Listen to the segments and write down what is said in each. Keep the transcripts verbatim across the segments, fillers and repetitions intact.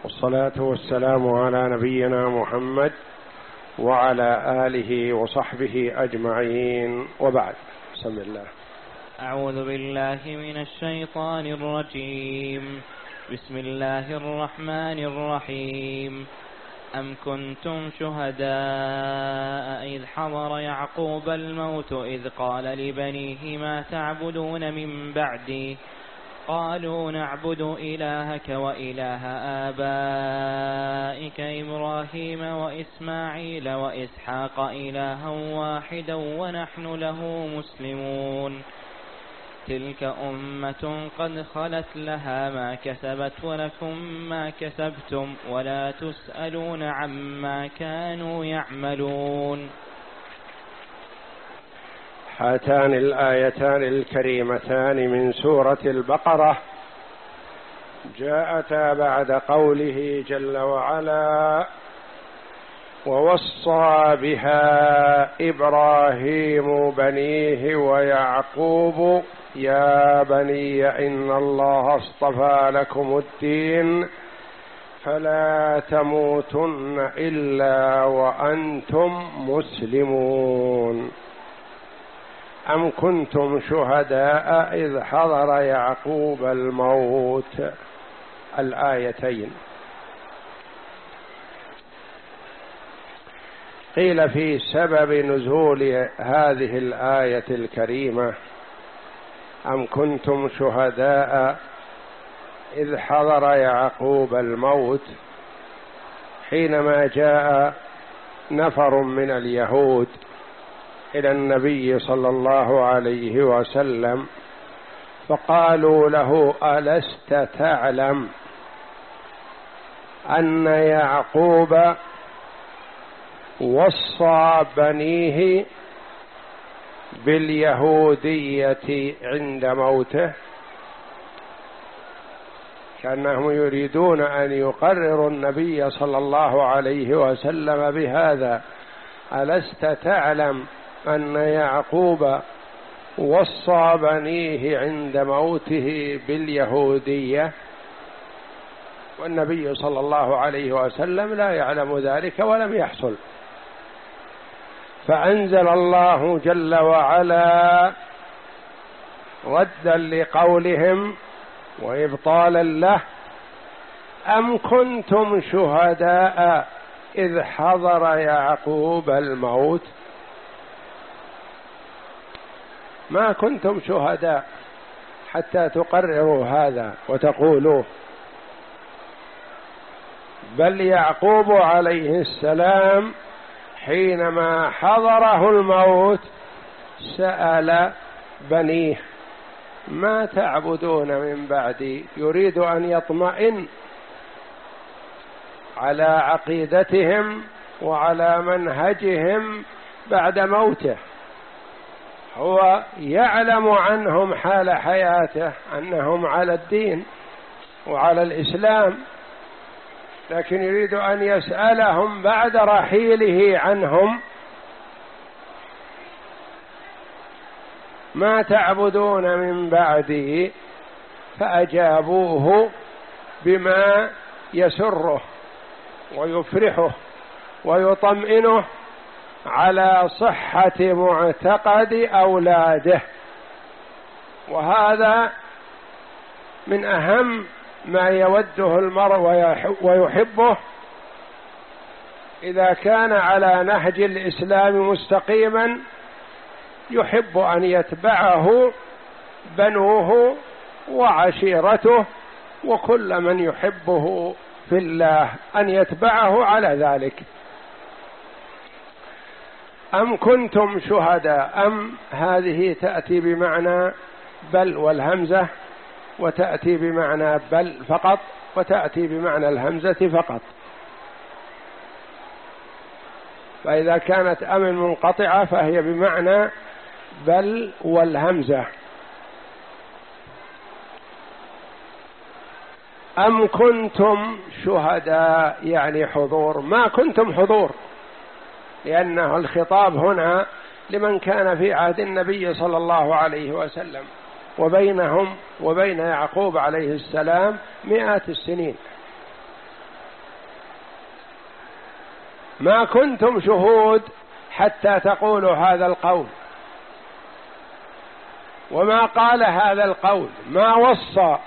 والصلاة والسلام على نبينا محمد وعلى آله وصحبه أجمعين، وبعد. بسم الله. أعوذ بالله من الشيطان الرجيم. بسم الله الرحمن الرحيم. أم كنتم شهداء إذ حضر يعقوب الموت إذ قال لبنيه ما تعبدون من بعدي قالوا نعبد إلهك وإله آبائك إبراهيم وإسماعيل وإسحاق إلها واحدا ونحن له مسلمون. تلك أمة قد خلت لها ما كسبت ولكم ما كسبتم ولا تسألون عما كانوا يعملون. هاتان الآيتان الكريمتان من سورة البقرة جاءتا بعد قوله جل وعلا: ووصى بها إبراهيم بنيه ويعقوب يا بني إن الله اصطفى لكم الدين فلا تموتن إلا وأنتم مسلمون. أم كنتم شهداء إذ حضر يعقوب الموت. الآيتين. قيل في سبب نزول هذه الآية الكريمة: أم كنتم شهداء إذ حضر يعقوب الموت، حينما جاء نفر من اليهود إلى النبي صلى الله عليه وسلم فقالوا له: ألست تعلم أن يعقوب وصى بنيه باليهودية عند موته؟ كأنهم يريدون أن يقرروا النبي صلى الله عليه وسلم بهذا: ألست تعلم أن يعقوب وصى بنيه عند موته باليهودية؟ والنبي صلى الله عليه وسلم لا يعلم ذلك ولم يحصل. فأنزل الله جل وعلا ردا لقولهم وإبطالا له: أم كنتم شهداء إذ حضر يعقوب الموت. ما كنتم شهداء حتى تقرروا هذا وتقولوه، بل يعقوب عليه السلام حينما حضره الموت سأل بنيه: ما تعبدون من بعدي؟ يريد أن يطمئن على عقيدتهم وعلى منهجهم بعد موته. هو يعلم عنهم حال حياته أنهم على الدين وعلى الإسلام، لكن يريد أن يسألهم بعد رحيله عنهم: ما تعبدون من بعدي؟ فأجابوه بما يسره ويفرحه ويطمئنه على صحة معتقد أولاده. وهذا من أهم ما يوده المرء ويحبه إذا كان على نهج الإسلام مستقيما، يحب أن يتبعه بنوه وعشيرته وكل من يحبه في الله أن يتبعه على ذلك. أم كنتم شهداء، أم هذه تأتي بمعنى بل والهمزة، وتأتي بمعنى بل فقط، وتأتي بمعنى الهمزة فقط. فإذا كانت أم منقطعة فهي بمعنى بل والهمزة. أم كنتم شهداء يعني حضور، ما كنتم حضور، لأنه الخطاب هنا لمن كان في عهد النبي صلى الله عليه وسلم، وبينهم وبين يعقوب عليه السلام مئات السنين، ما كنتم شهود حتى تقولوا هذا القول. وما قال هذا القول، ما وصى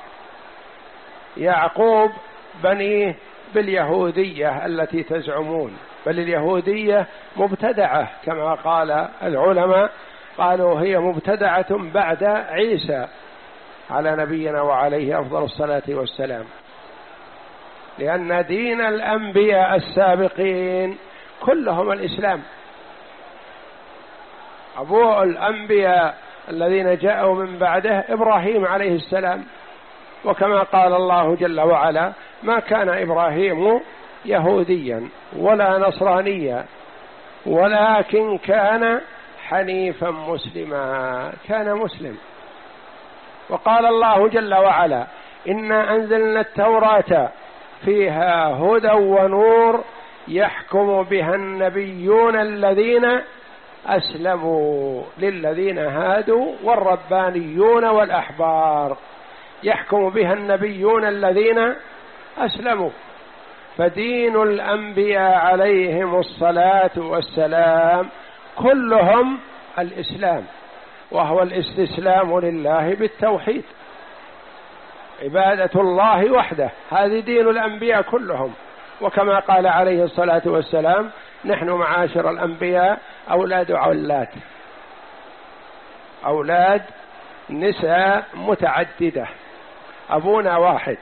يعقوب بنيه باليهودية التي تزعمون، بل اليهودية مبتدعة كما قال العلماء، قالوا هي مبتدعة بعد عيسى على نبينا وعليه أفضل الصلاة والسلام، لأن دين الأنبياء السابقين كلهم الإسلام. أبو الأنبياء الذين جاءوا من بعده إبراهيم عليه السلام، وكما قال الله جل وعلا: ما كان إبراهيم يهوديا ولا نصرانيا ولكن كان حنيفا مسلما، كان مسلم. وقال الله جل وعلا: إنا أنزلنا التوراة فيها هدى ونور يحكم بها النبيون الذين أسلموا للذين هادوا والربانيون والأحبار، يحكم بها النبيون الذين أسلموا. فدين الأنبياء عليهم الصلاة والسلام كلهم الإسلام، وهو الاستسلام لله بالتوحيد، عبادة الله وحده، هذه دين الأنبياء كلهم. وكما قال عليه الصلاة والسلام: نحن معاشر الأنبياء أولاد علات، أولاد نساء متعددة، أبونا واحد،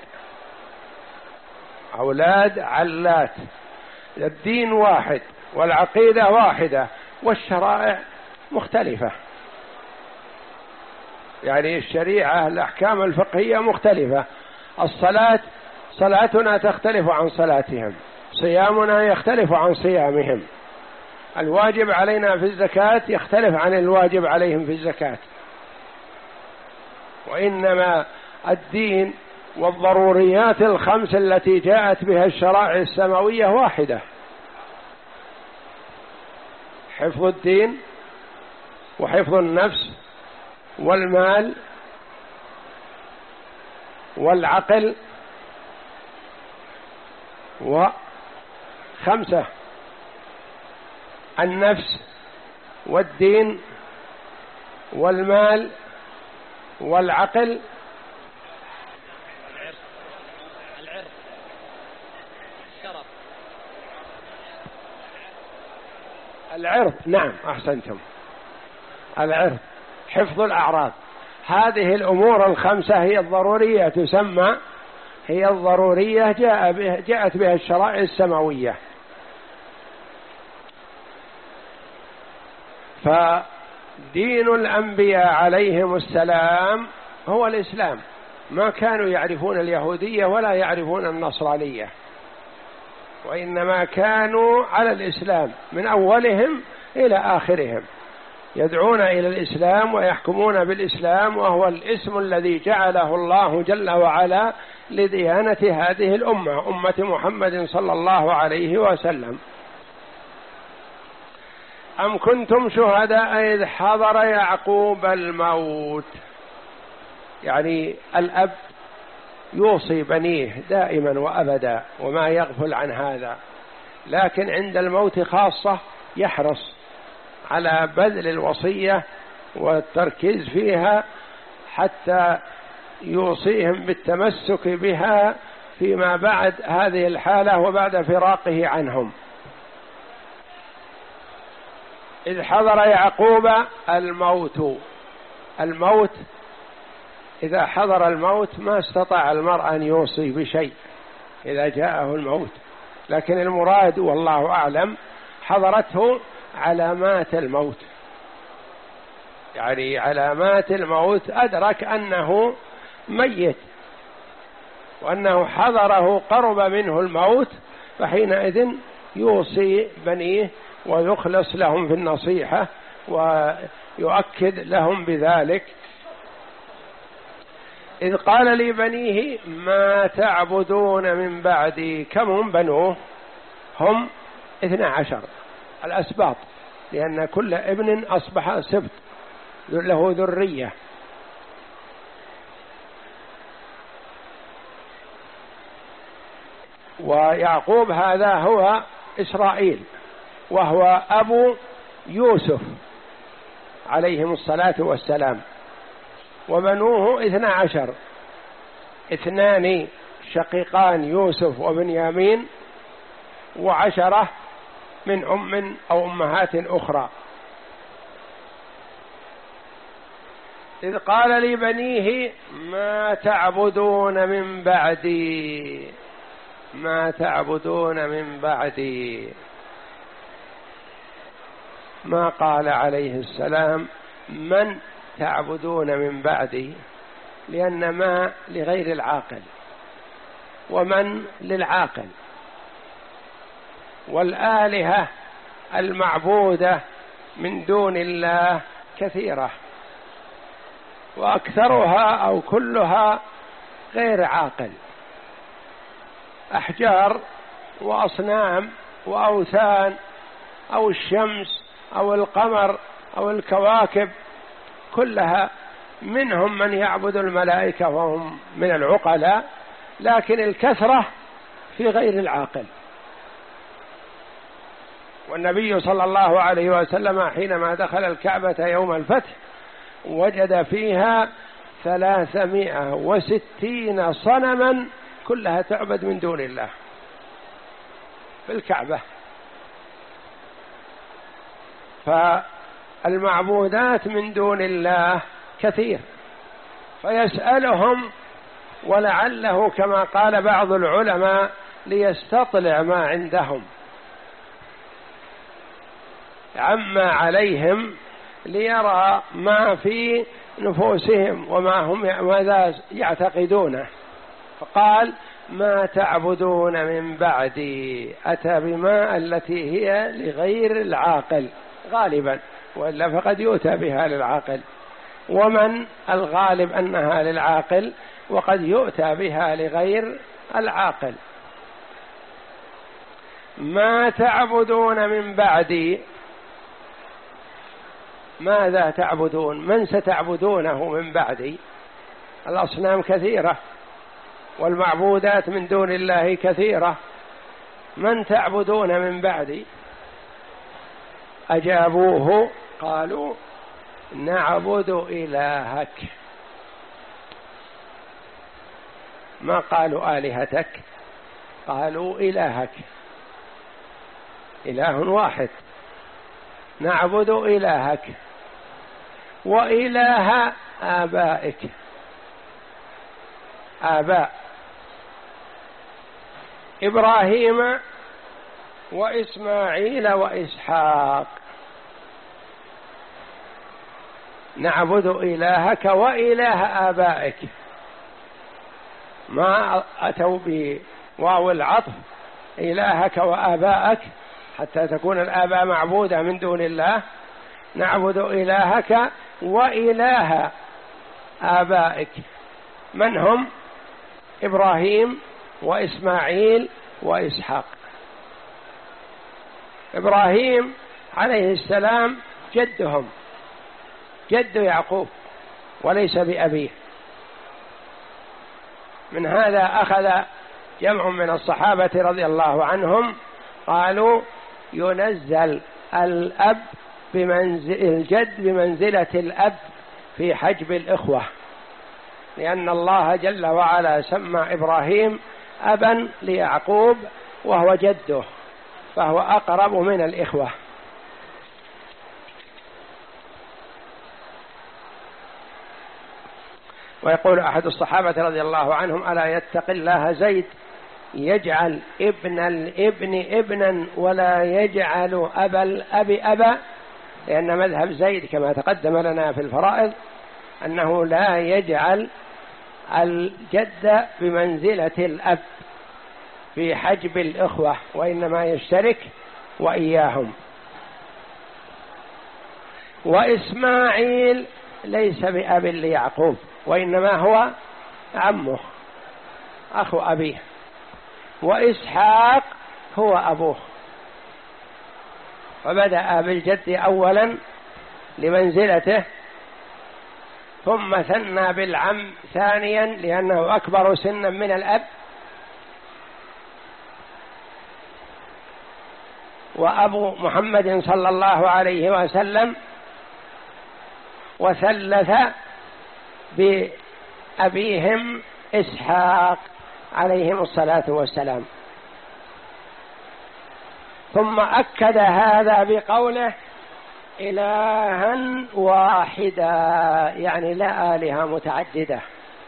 أولاد علات، الدين واحد والعقيدة واحدة والشرائع مختلفة، يعني الشريعة الأحكام الفقهية مختلفة. الصلاة صلاتنا تختلف عن صلاتهم، صيامنا يختلف عن صيامهم، الواجب علينا في الزكاة يختلف عن الواجب عليهم في الزكاة. وإنما الدين والضروريات الخمس التي جاءت بها الشرائع السماوية واحدة: حفظ الدين وحفظ النفس والمال والعقل، وخمسة: النفس والدين والمال والعقل العرض. نعم أحسنتم، العرض، حفظ الأعراض. هذه الأمور الخمسة هي الضرورية، تسمى هي الضرورية جاء بها جاءت بها الشرائع السماوية. فدين الأنبياء عليهم السلام هو الإسلام، ما كانوا يعرفون اليهودية ولا يعرفون النصرانية، وإنما كانوا على الإسلام من أولهم إلى آخرهم، يدعون إلى الإسلام ويحكمون بالإسلام، وهو الاسم الذي جعله الله جل وعلا لديانة هذه الأمة، أمة محمد صلى الله عليه وسلم. أم كنتم شهداء إذ حضر يعقوب الموت، يعني الأب يوصي بنيه دائما وأبدا وما يغفل عن هذا، لكن عند الموت خاصة يحرص على بذل الوصية والتركيز فيها حتى يوصيهم بالتمسك بها فيما بعد هذه الحالة وبعد فراقه عنهم. إذ حضر يعقوب الموت، الموت إذا حضر الموت ما استطاع المرء أن يوصي بشيء إذا جاءه الموت، لكن المراد والله أعلم حضرته علامات الموت، يعني علامات الموت، أدرك أنه ميت وأنه حضره قرب منه الموت، فحينئذ يوصي بنيه ويخلص لهم في النصيحة ويؤكد لهم بذلك. إذ قال لبنيه ما تعبدون من بعدي، كم هم بنوه؟ هم اثنى عشر الأسباط، لأن كل ابن أصبح سبط له ذرية. ويعقوب هذا هو إسرائيل، وهو أبو يوسف عليهم الصلاة والسلام، وبنوه اثنا عشر، اثنان شقيقان يوسف وبنيامين، وعشرة من أم أو أمهات أخرى. إذ قال لبنيه ما تعبدون من بعدي، ما تعبدون من بعدي، ما قال عليه السلام من تعبدون من بعدي، لأن ما لغير العاقل ومن للعاقل، والآلهة المعبودة من دون الله كثيرة، وأكثرها أو كلها غير عاقل، أحجار وأصنام وأوثان أو الشمس أو القمر أو الكواكب، كلها منهم من يعبد الملائكة وهم من العقلاء، لكن الكثرة في غير العاقل. والنبي صلى الله عليه وسلم حينما دخل الكعبة يوم الفتح وجد فيها ثلاثمائة وستين صنما كلها تعبد من دون الله في الكعبة. فالمعبودات من دون الله كثير، فيسألهم ولعله كما قال بعض العلماء ليستطلع ما عندهم عما عليهم، ليرى ما في نفوسهم وما هم ماذا يعتقدونه. فقال ما تعبدون من بعدي، أتى بما التي هي لغير العاقل غالبا، وإلا فقد يؤتى بها للعاقل، ومن الغالب أنها للعاقل وقد يؤتى بها لغير العاقل. ما تعبدون من بعدي، ماذا تعبدون؟ من ستعبدونه من بعدي؟ الأصنام كثيرة والمعبودات من دون الله كثيرة، من تعبدون من بعدي؟ أجابوه قالوا نعبد إلهك، ما قالوا آلهتك، قالوا إلهك، إله واحد، نعبد إلهك وإله آبائك. آباء إبراهيم وإسماعيل وإسحاق، نعبد إلهك وإله آبائك، ما أتوا بواو العطف إلهك وآبائك حتى تكون الآباء معبودة من دون الله، نعبد إلهك وإله آبائك. من هم؟ إبراهيم وإسماعيل وإسحاق. إبراهيم عليه السلام جدهم، جد يعقوب وليس بأبيه. من هذا أخذ جمع من الصحابة رضي الله عنهم قالوا ينزل الأب بمنزل الجد بمنزلة الأب في حجب الإخوة، لأن الله جل وعلا سمى إبراهيم أبا ليعقوب وهو جده، فهو أقرب من الإخوة. ويقول أحد الصحابة رضي الله عنهم ألا يتق الله زيد يجعل ابن الابن ابنا ولا يجعل أبا الأب أبا، لأن مذهب زيد كما تقدم لنا في الفرائض أنه لا يجعل الجد بمنزلة الأب في حجب الإخوة، وإنما يشترك وإياهم. وإسماعيل ليس بأب ليعقوب، وإنما هو عمه أخو أبيه، وإسحاق هو أبوه، فبدأ بالجد أولا لمنزلته، ثم ثنى بالعم ثانيا لأنه أكبر سنا من الأب، وأبو محمد صلى الله عليه وسلم، وثلث بأبيهم إسحاق عليهم الصلاة والسلام. ثم أكد هذا بقوله إلها واحدا، يعني لا آلهة متعددة،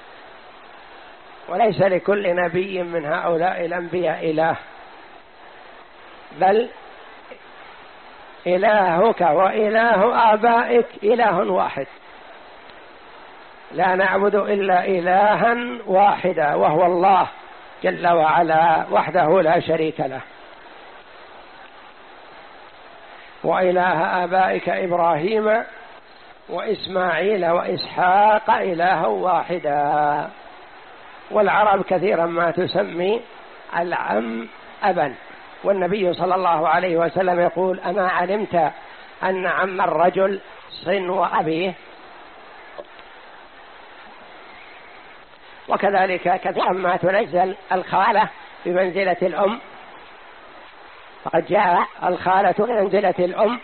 وليس لكل نبي من هؤلاء الأنبياء إله، بل إلهك وإله آبائك إله واحد، لا نعبد إلا إلها واحدا وهو الله جل وعلا وحده لا شريك له. وإله آبائك إبراهيم وإسماعيل وإسحاق إله واحدا. والعرب كثيرا ما تسمي العم أبا، والنبي صلى الله عليه وسلم يقول أما علمت أن عم الرجل صنو أبيه؟ وكذلك كثيرا ما تنزل الخالة بمنزلة الأم، فقد جاء الخالة بمنزلة الأم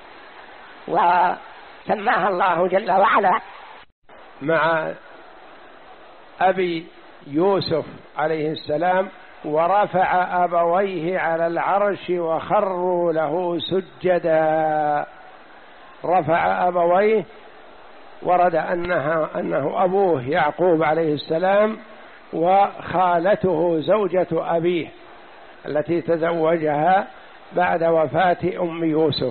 وسماها الله جل وعلا مع أبي يوسف عليه السلام: ورفع أبويه على العرش وخروا له سجدا. رفع أبويه، ورد أنها أنه أبوه يعقوب عليه السلام وخالته زوجة أبيه التي تزوجها بعد وفاة أم يوسف.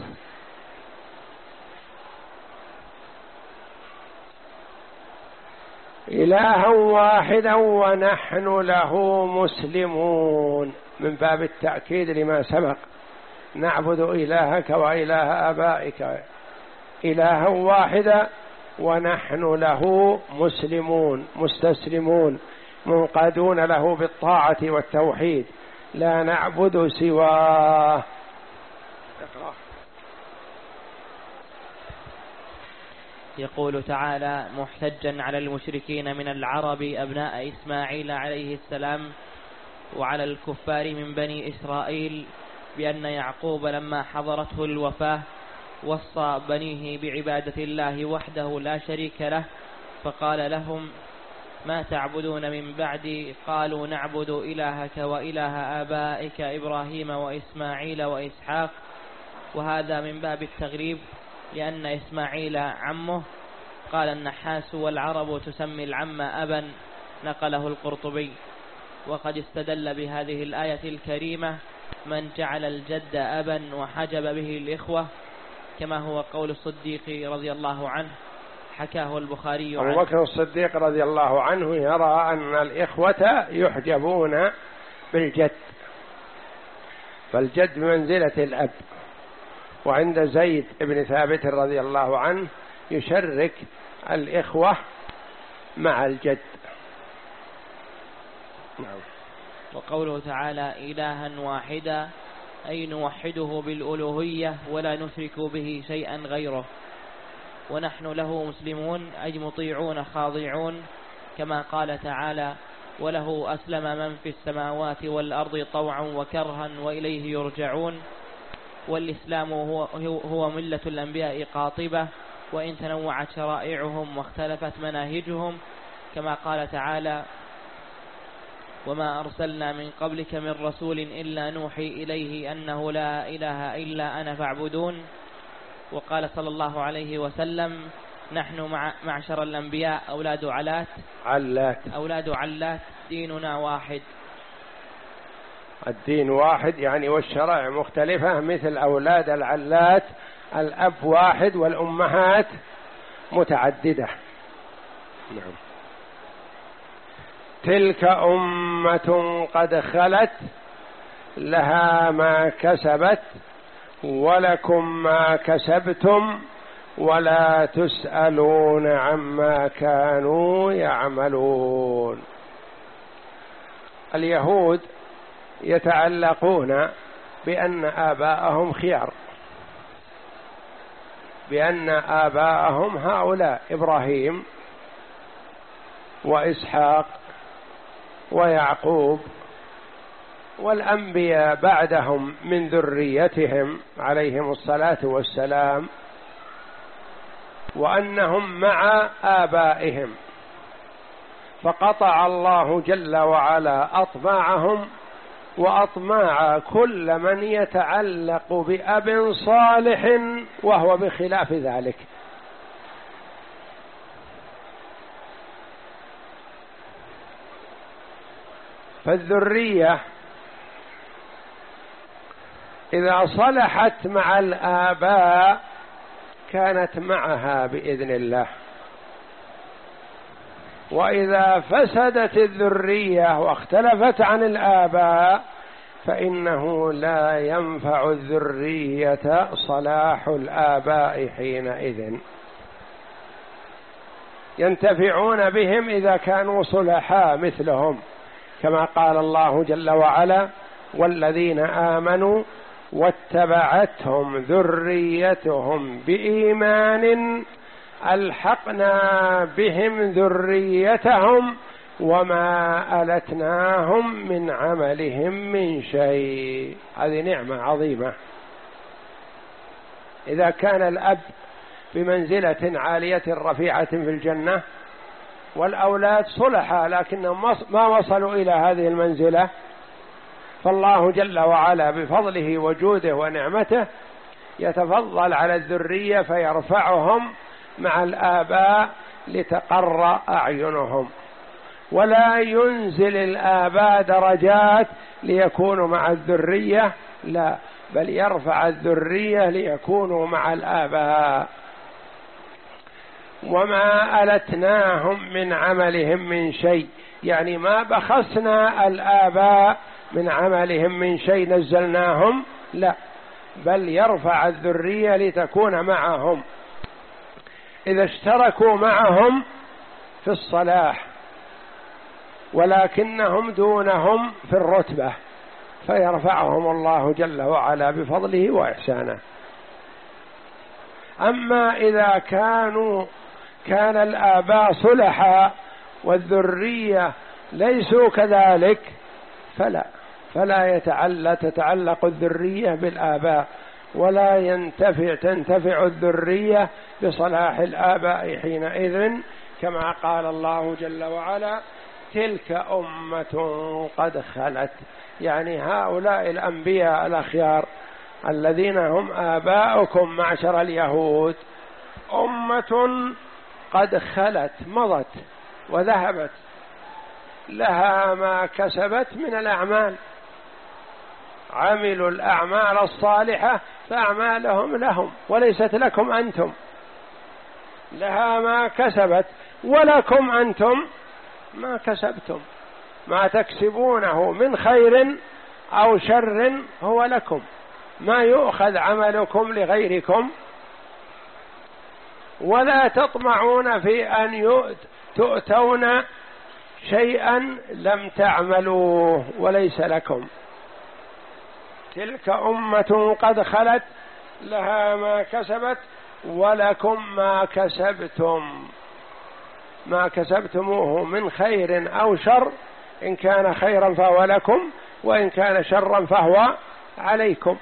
إلها واحدا ونحن له مسلمون، من باب التأكيد لما سبق: نعبد إلهك وإله آبائك إلها واحدا ونحن له مسلمون، مستسلمون منقادون له بالطاعة والتوحيد، لا نعبد سواه. يقول تعالى محتجا على المشركين من العرب أبناء إسماعيل عليه السلام وعلى الكفار من بني إسرائيل بأن يعقوب لما حضرته الوفاة وصى بنيه بعبادة الله وحده لا شريك له، فقال لهم: ما تعبدون من بعدي؟ قالوا: نعبد إلهك وإله آبائك إبراهيم وإسماعيل وإسحاق. وهذا من باب التغليب لأن إسماعيل عمه. قال النحاس: والعرب تسمي العم أبا، نقله القرطبي. وقد استدل بهذه الآية الكريمة من جعل الجد أبا وحجب به الإخوة، كما هو قول الصديق رضي الله عنه، حكاه البخاري عنه. أبو بكر الصديق رضي الله عنه يرى أن الإخوة يحجبون بالجد، فالجد بمنزلة الأب. وعند زيد بن ثابت رضي الله عنه يشرك الإخوة مع الجد. نعم. وقوله تعالى إلها واحدا أي نوحده بالألوهية ولا نشرك به شيئا غيره. ونحن له مسلمون أي مطيعون خاضعون، كما قال تعالى: وله أسلم من في السماوات والأرض طوعا وكرها وإليه يرجعون. والإسلام هو, هو ملة الأنبياء قاطبة، وإن تنوعت شرائعهم واختلفت مناهجهم، كما قال تعالى: وما أرسلنا من قبلك من رسول إلا نوحي إليه أنه لا إله إلا أنا فاعبدون. وقال صلى الله عليه وسلم: نحن معشر الأنبياء أولاد علات علات أولاد علات ديننا واحد. الدين واحد يعني، والشرائع مختلفة، مثل أولاد العلات الأب واحد والأمهات متعددة. نعم. تلك أمة قد خلت لها ما كسبت ولكم ما كسبتم ولا تسألون عما كانوا يعملون. اليهود يتعلقون بأن آباءهم خيار، بأن آباءهم هؤلاء إبراهيم وإسحاق ويعقوب والأنبياء بعدهم من ذريتهم عليهم الصلاة والسلام، وأنهم مع آبائهم، فقطع الله جل وعلا أطماعهم وأطماع كل من يتعلق بأب صالح وهو بخلاف ذلك. فالذرية إذا صلحت مع الآباء كانت معها بإذن الله، وإذا فسدت الذرية واختلفت عن الآباء فإنه لا ينفع الذرية صلاح الآباء حينئذ. ينتفعون بهم إذا كانوا صلحاء مثلهم، كما قال الله جل وعلا: والذين آمنوا واتبعتهم ذريتهم بإيمان ألحقنا بهم ذريتهم وما ألتناهم من عملهم من شيء. هذه نعمة عظيمة. إذا كان الأب بمنزلة عالية رفيعة في الجنة والأولاد صلحا لكنهم ما وصلوا إلى هذه المنزلة، فالله جل وعلا بفضله وجوده ونعمته يتفضل على الذرية فيرفعهم مع الآباء لتقر أعينهم، ولا ينزل الآباء درجات ليكونوا مع الذرية، لا، بل يرفع الذرية ليكونوا مع الآباء. وما ألتناهم من عملهم من شيء، يعني ما بخسنا الآباء من عملهم من شيء نزلناهم، لا، بل يرفع الذرية لتكون معهم إذا اشتركوا معهم في الصلاح، ولكنهم دونهم في الرتبة، فيرفعهم الله جل وعلا بفضله وإحسانه. أما إذا كانوا كان الآباء صلحا والذرية ليسوا كذلك فلا فلا يتعلق تتعلق الذرية بالآباء، ولا ينتفع تنتفع الذرية بصلاح الآباء حينئذ، كما قال الله جل وعلا: تلك أمة قد خلت، يعني هؤلاء الأنبياء الأخيار الذين هم آباؤكم معشر اليهود أمة قد خلت، مضت وذهبت، لها ما كسبت من الأعمال، عملوا الأعمال الصالحة فأعمالهم لهم وليست لكم أنتم، لها ما كسبت ولكم أنتم ما كسبتم، ما تكسبونه من خير أو شر هو لكم، ما يؤخذ عملكم لغيركم، ولا تطمعون في أن تؤتون شيئا لم تعملوه وليس لكم. تلك أمة قد خلت لها ما كسبت ولكم ما كسبتم، ما كسبتموه من خير أو شر، إن كان خيرا فهو لكم وإن كان شرا فهو عليكم،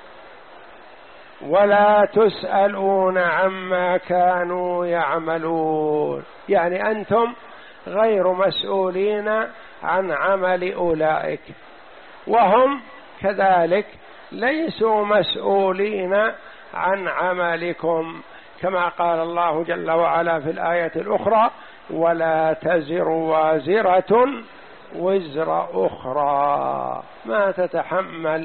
ولا تسألون عما كانوا يعملون، يعني أنتم غير مسؤولين عن عمل أولئك، وهم كذلك ليسوا مسؤولين عن عملكم، كما قال الله جل وعلا في الآية الأخرى: ولا تزر وازرة وزر أخرى. ما تتحمل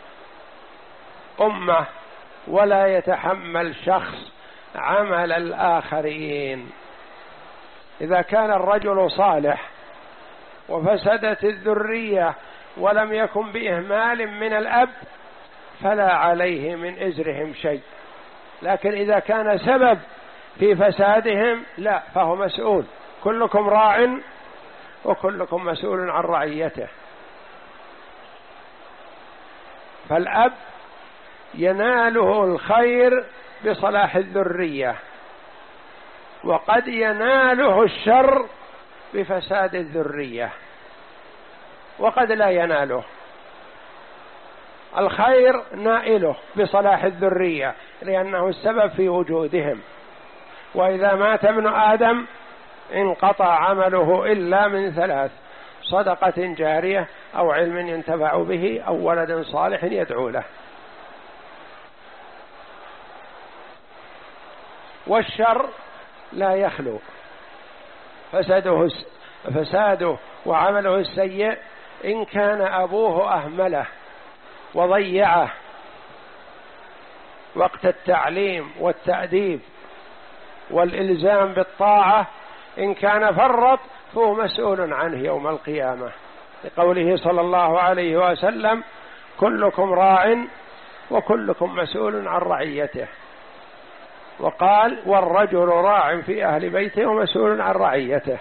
أمة ولا يتحمل شخص عمل الآخرين. إذا كان الرجل صالح وفسدت الذرية ولم يكن بإهمال من الأب فلا عليه من إزرهم شيء، لكن إذا كان سبب في فسادهم لا، فهو مسؤول. كلكم راع وكلكم مسؤول عن رعيته. فالأب يناله الخير بصلاح الذرية، وقد يناله الشر بفساد الذرية، وقد لا يناله. الخير نائله بصلاح الذرية لأنه السبب في وجودهم. وإذا مات ابن آدم انقطع عمله إلا من ثلاث: صدقة جارية أو علم ينتفع به أو ولد صالح يدعو له. والشر لا يخلو، فساده فساده وعمله السيء إن كان أبوه أهمله وضيعه وقت التعليم والتأديب والإلزام بالطاعة، إن كان فرط فهو مسؤول عنه يوم القيامة، لقوله صلى الله عليه وسلم: كلكم راع وكلكم مسؤول عن رعيته. وقال: والرجل راع في أهل بيته ومسؤول عن رعيته.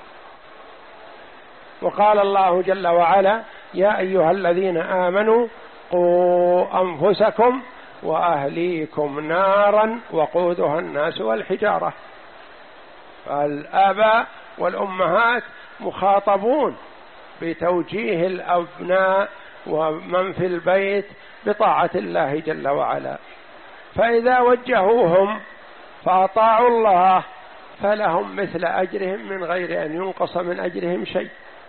وقال الله جل وعلا: يا أيها الذين آمنوا قوا أنفسكم وأهليكم نارا وقودها الناس والحجارة. فالآباء والأمهات مخاطبون بتوجيه الأبناء ومن في البيت بطاعة الله جل وعلا، فإذا وجهوهم فأطاعوا الله فلهم مثل أجرهم من غير أن ينقص من أجرهم شيء.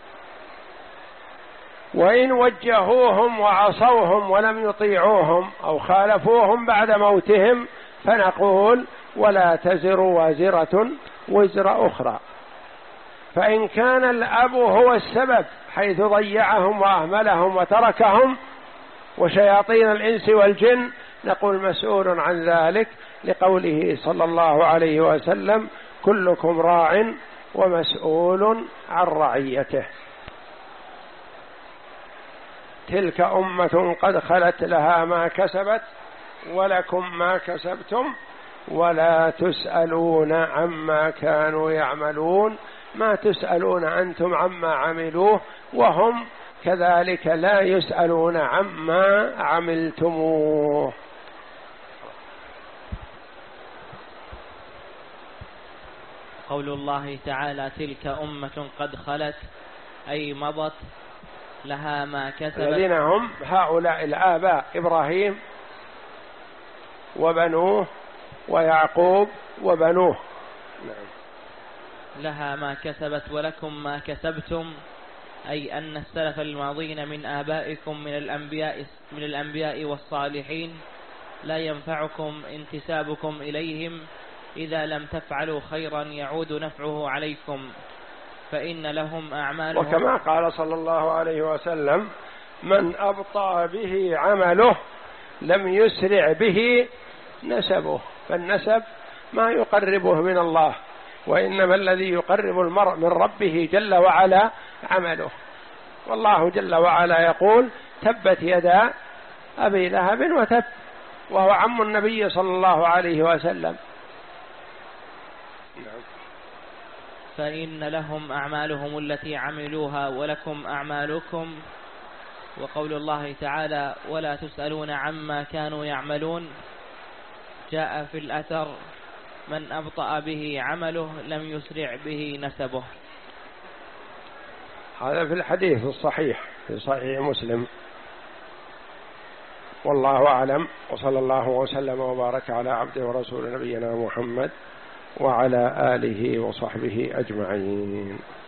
وإن وجهوهم وعصوهم ولم يطيعوهم أو خالفوهم بعد موتهم فنقول: ولا تزر وازرة وزر أخرى. فإن كان الأب هو السبب حيث ضيعهم وأهملهم وتركهم وشياطين الإنس والجن، نقول مسؤول عن ذلك، لقوله صلى الله عليه وسلم: كلكم راع ومسؤول عن رعيته. تلك أمة قد خلت لها ما كسبت ولكم ما كسبتم ولا تسألون عما كانوا يعملون. ما تسألون أنتم عما عملوه وهم كذلك لا يسألون عما عملتموه. قول الله تعالى: تلك أمة قد خلت، أي مضت، لها ما كسبت. الذين هم هؤلاء الآباء: إبراهيم وبنوه ويعقوب وبنوه. نعم. لها ما كسبت ولكم ما كسبتم، أي أن السلف الماضين من آبائكم من الأنبياء من الأنبياء والصالحين لا ينفعكم انتسابكم إليهم إذا لم تفعلوا خيرا يعود نفعه عليكم، فإن لهم أعمالهم. وكما قال صلى الله عليه وسلم: من أبطأ به عمله لم يسرع به نسبه. فالنسب ما يقربه من الله، وإنما الذي يقرب المرء من ربه جل وعلا عمله. والله جل وعلا يقول: تبت يدا أبي لهب وتب، وهو عم النبي صلى الله عليه وسلم. فإن لهم أعمالهم التي عملوها ولكم أعمالكم. وقول الله تعالى: ولا تسألون عما كانوا يعملون، جاء في الأثر: من أبطأ به عمله لم يسرع به نسبه. هذا في الحديث الصحيح في صحيح مسلم. والله أعلم، وصلى الله وسلم وبارك على عبده ورسول نبينا محمد وعلى آله وصحبه أجمعين.